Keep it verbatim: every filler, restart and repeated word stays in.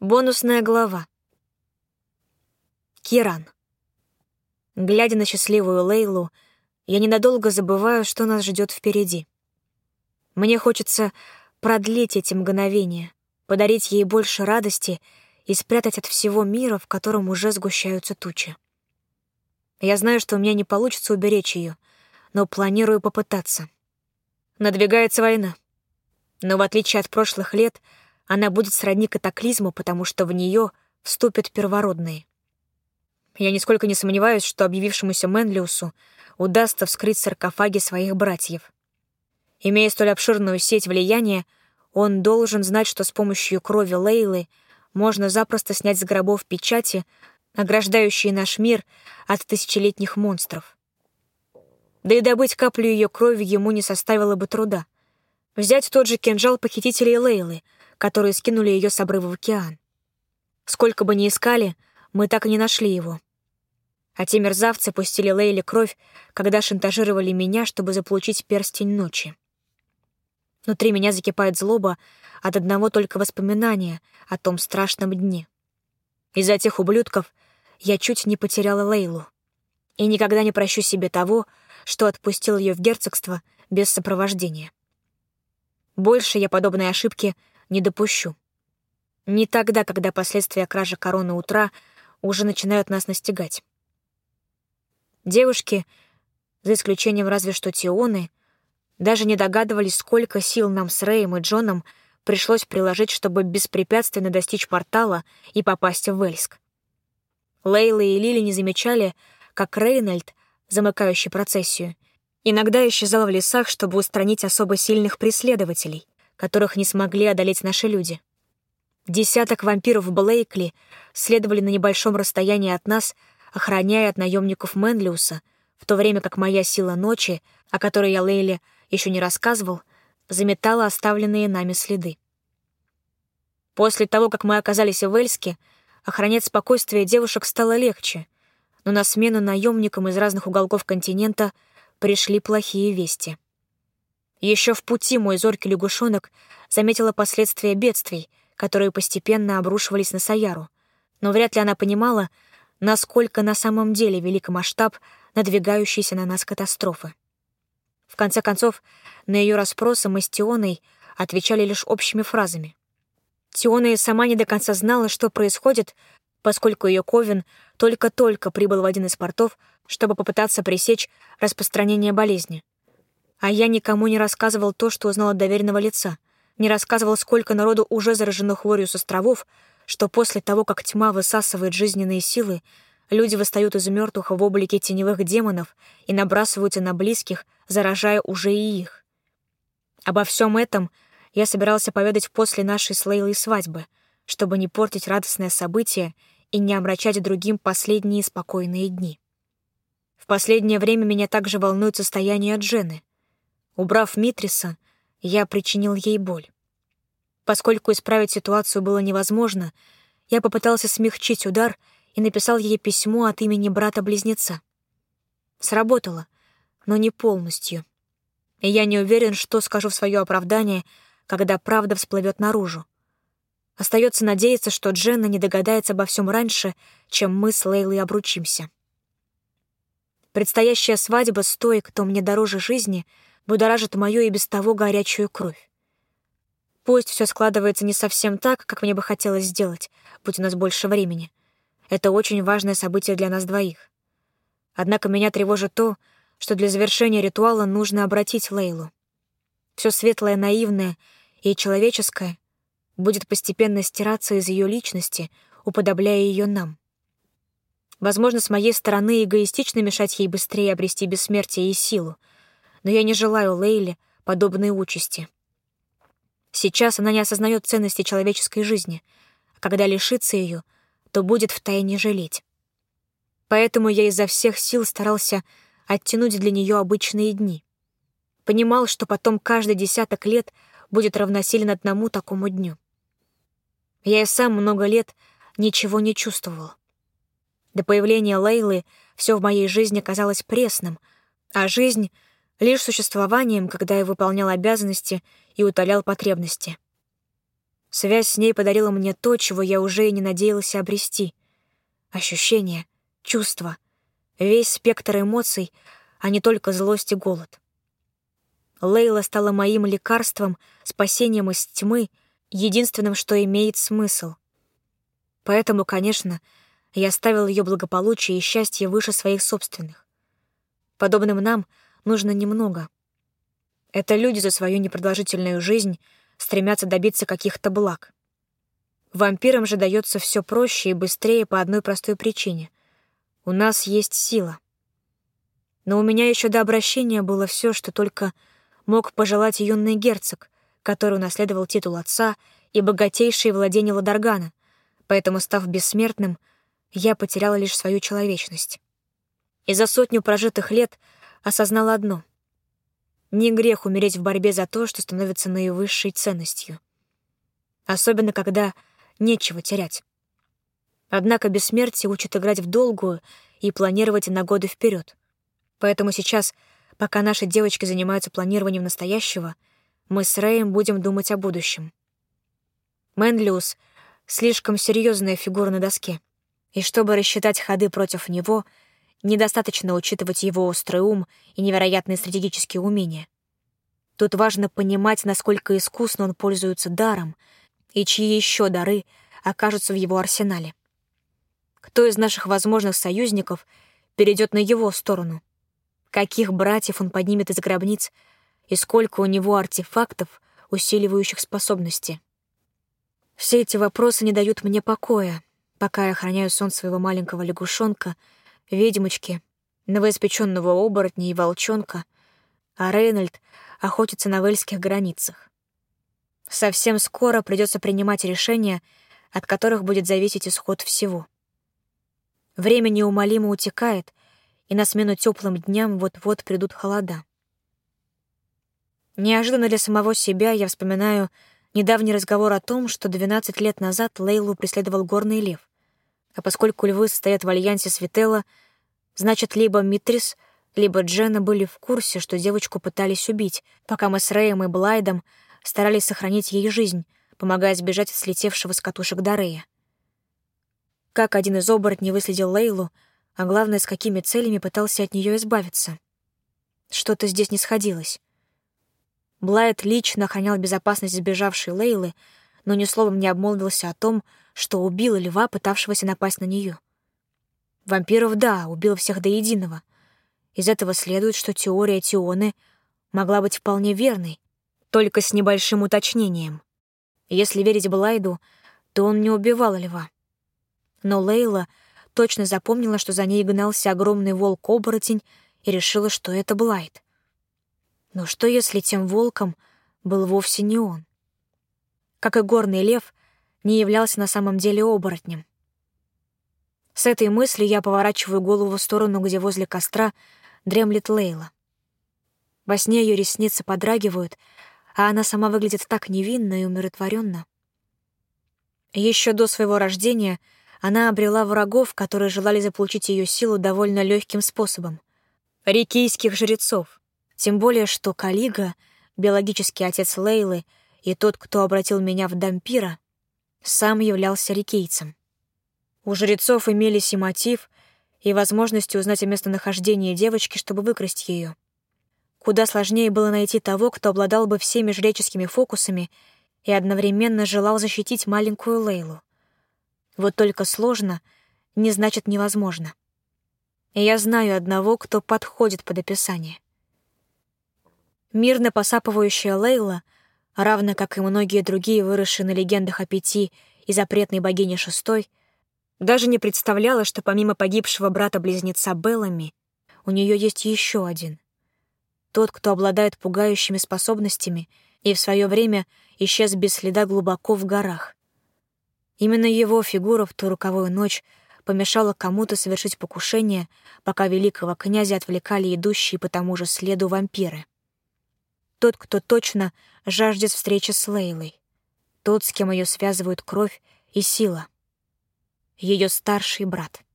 Бонусная глава. Киран. Глядя на счастливую Лейлу, я ненадолго забываю, что нас ждет впереди. Мне хочется продлить эти мгновения, подарить ей больше радости и спрятать от всего мира, в котором уже сгущаются тучи. Я знаю, что у меня не получится уберечь ее, но планирую попытаться. Надвигается война. Но в отличие от прошлых лет, она будет сродни катаклизму, потому что в нее вступят первородные. Я нисколько не сомневаюсь, что объявившемуся Менлиусу удастся вскрыть саркофаги своих братьев. Имея столь обширную сеть влияния, он должен знать, что с помощью крови Лейлы можно запросто снять с гробов печати, ограждающие наш мир от тысячелетних монстров. Да и добыть каплю ее крови ему не составило бы труда. Взять тот же кинжал похитителей Лейлы, которые скинули ее с обрыва в океан. Сколько бы ни искали, мы так и не нашли его. А те мерзавцы пустили Лейле кровь, когда шантажировали меня, чтобы заполучить перстень ночи. Внутри меня закипает злоба от одного только воспоминания о том страшном дне. Из-за тех ублюдков я чуть не потеряла Лейлу. И никогда не прощу себе того, что отпустил ее в герцогство без сопровождения. Больше я подобной ошибки не допущу. Не тогда, когда последствия кражи короны утра уже начинают нас настигать. Девушки, за исключением разве что Тионы, даже не догадывались, сколько сил нам с Рэем и Джоном пришлось приложить, чтобы беспрепятственно достичь портала и попасть в Вельск. Лейла и Лили не замечали, как Рейнольд, замыкающий процессию, иногда исчезал в лесах, чтобы устранить особо сильных преследователей, которых не смогли одолеть наши люди. Десяток вампиров Блейкли следовали на небольшом расстоянии от нас, охраняя от наемников Менлиуса, в то время как моя сила ночи, о которой я Лейле еще не рассказывал, заметала оставленные нами следы. После того, как мы оказались в Вельске, охранять спокойствие девушек стало легче, но на смену наемникам из разных уголков континента пришли плохие вести. Еще в пути мой зоркий лягушонок заметила последствия бедствий, которые постепенно обрушивались на Саяру, но вряд ли она понимала, насколько на самом деле велик масштаб надвигающейся на нас катастрофы. В конце концов, на ее расспросы мы с Тионой отвечали лишь общими фразами. Тиона и сама не до конца знала, что происходит, поскольку ее Ковен только-только прибыл в один из портов, чтобы попытаться пресечь распространение болезни. А я никому не рассказывал то, что узнал от доверенного лица, не рассказывал, сколько народу уже заражено хворью с островов, что после того, как тьма высасывает жизненные силы, люди восстают из мертвых в облике теневых демонов и набрасываются на близких, заражая уже и их. Обо всем этом я собирался поведать после нашей с Лейлой свадьбы, чтобы не портить радостное событие и не омрачать другим последние спокойные дни. В последнее время меня также волнует состояние Дженны. Убрав Митриса, я причинил ей боль. Поскольку исправить ситуацию было невозможно, я попытался смягчить удар и написал ей письмо от имени брата-близнеца. Сработало, но не полностью. И я не уверен, что скажу в свое оправдание, когда правда всплывет наружу. Остается надеяться, что Дженна не догадается обо всем раньше, чем мы с Лейлой обручимся. Предстоящая свадьба с той, кто мне дороже жизни, будоражит мою и без того горячую кровь. Пусть все складывается не совсем так, как мне бы хотелось сделать, будь у нас больше времени. Это очень важное событие для нас двоих. Однако меня тревожит то, что для завершения ритуала нужно обратить Лейлу. Все светлое, наивное и человеческое будет постепенно стираться из ее личности, уподобляя ее нам. Возможно, с моей стороны эгоистично мешать ей быстрее обрести бессмертие и силу, но я не желаю Лейле подобной участи. Сейчас она не осознает ценности человеческой жизни, а когда лишится ее, то будет втайне жалеть. Поэтому я изо всех сил старался оттянуть для нее обычные дни. Понимал, что потом каждый десяток лет будет равносилен одному такому дню. Я и сам много лет ничего не чувствовал. До появления Лейлы все в моей жизни казалось пресным, а жизнь — лишь существованием, когда я выполнял обязанности и утолял потребности. Связь с ней подарила мне то, чего я уже и не надеялся обрести. Ощущения, чувства, весь спектр эмоций, а не только злость и голод. Лейла стала моим лекарством, спасением из тьмы, единственным, что имеет смысл. Поэтому, конечно, я ставил ее благополучие и счастье выше своих собственных. Подобным нам нужно немного. Это люди за свою непродолжительную жизнь стремятся добиться каких-то благ. Вампирам же дается все проще и быстрее по одной простой причине. У нас есть сила. Но у меня еще до обращения было все, что только мог пожелать юный герцог, который унаследовал титул отца и богатейшие владения Ладаргана, поэтому, став бессмертным, я потеряла лишь свою человечность. И за сотню прожитых лет осознала одно — не грех умереть в борьбе за то, что становится наивысшей ценностью. Особенно, когда нечего терять. Однако бессмертие учит играть в долгую и планировать на годы вперед. Поэтому сейчас, пока наши девочки занимаются планированием настоящего, мы с Рэем будем думать о будущем. Мэнлиус — слишком серьезная фигура на доске, и чтобы рассчитать ходы против него, недостаточно учитывать его острый ум и невероятные стратегические умения. Тут важно понимать, насколько искусно он пользуется даром и чьи еще дары окажутся в его арсенале. Кто из наших возможных союзников перейдет на его сторону? Каких братьев он поднимет из гробниц и сколько у него артефактов, усиливающих способности? Все эти вопросы не дают мне покоя, пока я охраняю сон своего маленького лягушонка, ведьмочки, новоиспеченного оборотня и волчонка, а Рейнольд охотится на вельских границах. Совсем скоро придется принимать решения, от которых будет зависеть исход всего. Время неумолимо утекает, и на смену теплым дням вот-вот придут холода. Неожиданно для самого себя я вспоминаю недавний разговор о том, что двенадцать лет назад Лейлу преследовал горный лев. А поскольку львы состоят в альянсе с Вителла, значит, либо Митрис, либо Дженна были в курсе, что девочку пытались убить, пока мы с Рэем и Блайдом старались сохранить ей жизнь, помогая сбежать от слетевшего с катушек Дарея. Как один из оборотней выследил Лейлу, а главное, с какими целями пытался от нее избавиться. Что-то здесь не сходилось. Блайд лично охранял безопасность сбежавшей Лейлы, но ни словом не обмолвился о том, что убил льва, пытавшегося напасть на нее. Вампиров, да, убил всех до единого. Из этого следует, что теория Тионы могла быть вполне верной, только с небольшим уточнением. Если верить Блайду, то он не убивал льва. Но Лейла точно запомнила, что за ней гнался огромный волк-оборотень, и решила, что это Блайд. Но что, если тем волком был вовсе не он? Как и горный лев, не являлся на самом деле оборотнем. С этой мыслью я поворачиваю голову в сторону, где возле костра дремлет Лейла. Во сне ее ресницы подрагивают, а она сама выглядит так невинно и умиротворенно. Еще до своего рождения она обрела врагов, которые желали заполучить ее силу довольно легким способом — рикийских жрецов. Тем более, что Калига, биологический отец Лейлы и тот, кто обратил меня в дампира, сам являлся рикийцем. У жрецов имелись и мотив, и возможности узнать о местонахождении девочки, чтобы выкрасть ее. Куда сложнее было найти того, кто обладал бы всеми жреческими фокусами и одновременно желал защитить маленькую Лейлу. Вот только сложно не значит невозможно. И я знаю одного, кто подходит под описание. Мирно посапывающая Лейла, равно как и многие другие, выросшие на легендах о Пяти и запретной богине Шестой, даже не представляла, что помимо погибшего брата-близнеца Беллами у нее есть еще один. Тот, кто обладает пугающими способностями и в свое время исчез без следа глубоко в горах. Именно его фигура в ту роковую ночь помешала кому-то совершить покушение, пока великого князя отвлекали идущие по тому же следу вампиры. Тот, кто точно жаждет встречи с Лейлой. Тот, с кем ее связывают кровь и сила. Ее старший брат.